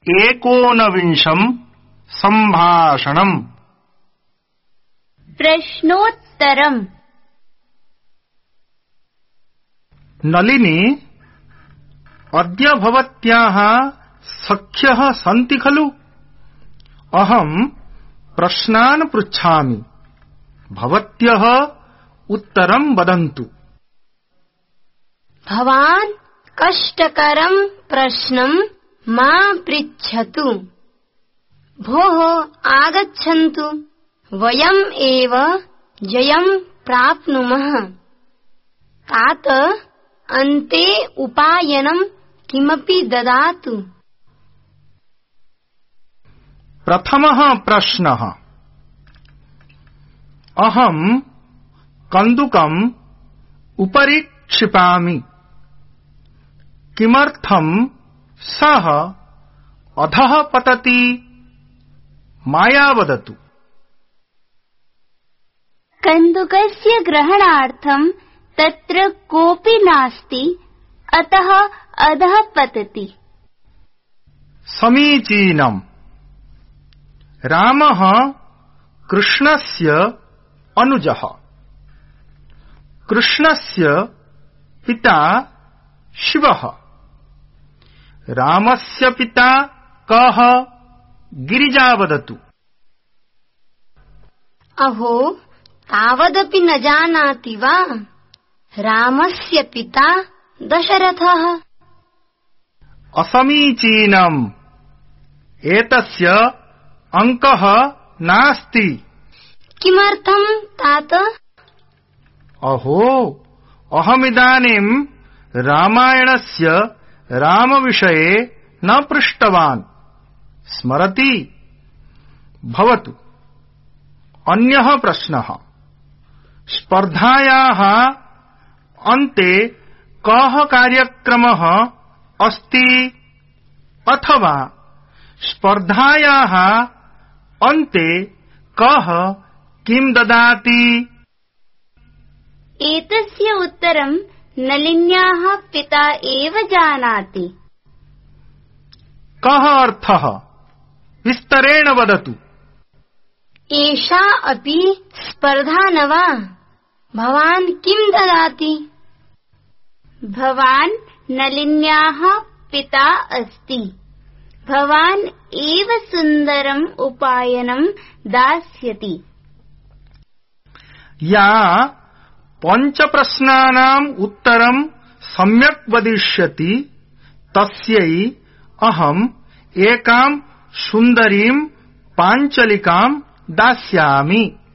एकोनविंशं सम्भाषणम्। प्रश्नोत्तरम्। नलिनी, अद्य भवत्याः सख्यः सन्ति खलु? अहं प्रश्नान् पृच्छामि, भवत्यः उत्तरं वदन्तु। भवान् कष्टकरं प्रश्नं मा पृच्छतु। भोः आगच्छन्तु, वयम् एव जयं प्राप्नुमः। तात अन्ते उपायनं किमपि ददातु। प्रथमः प्रश्नः। अहं कन्दुकम् उपरि क्षिपामि, किमर्थं सः अधः पतति? माया वदतु। कन्दुकस्य ग्रहणार्थं तत्र कोऽपि नास्ति, अतः अधः पतति। समीचीनम्। रामः कृष्णस्य अनुजः। कृष्णस्य पिता शिवः। रामस्य पिता कः? गिरिजा वदतु। अहो, तावदपि न जानाति वा? रामस्य पिता दशरथः। असमीचीनम्। एतस्य अङ्कः नास्ति। किमर्थं तात? अहो, अहमिदानीं रामायणस्य रामविषये न पृष्टवान्। स्मरति? भवतु। अन्यः प्रश्नः। स्पर्धायाः अन्ते कः कार्यक्रमः अस्ति? अथवा स्पर्धायाः अन्ते कः किं ददाति? एतस्य उत्तरं नलिन्याः पिता एव जानाति। कः अर्थः? विस्तरेण वदतु। एषा अपि स्पर्धा न वा? भवान् किं ददाति? भवान् नलिन्याः पिता अस्ति। भवान् एव सुन्दरम् उपायनं दास्यति। या पञ्चप्रश्नानाम् उत्तरं सम्यक् वदिष्यति, तस्यै अहम् एकां सुन्दरीं पाञ्चलिकां दास्यामि।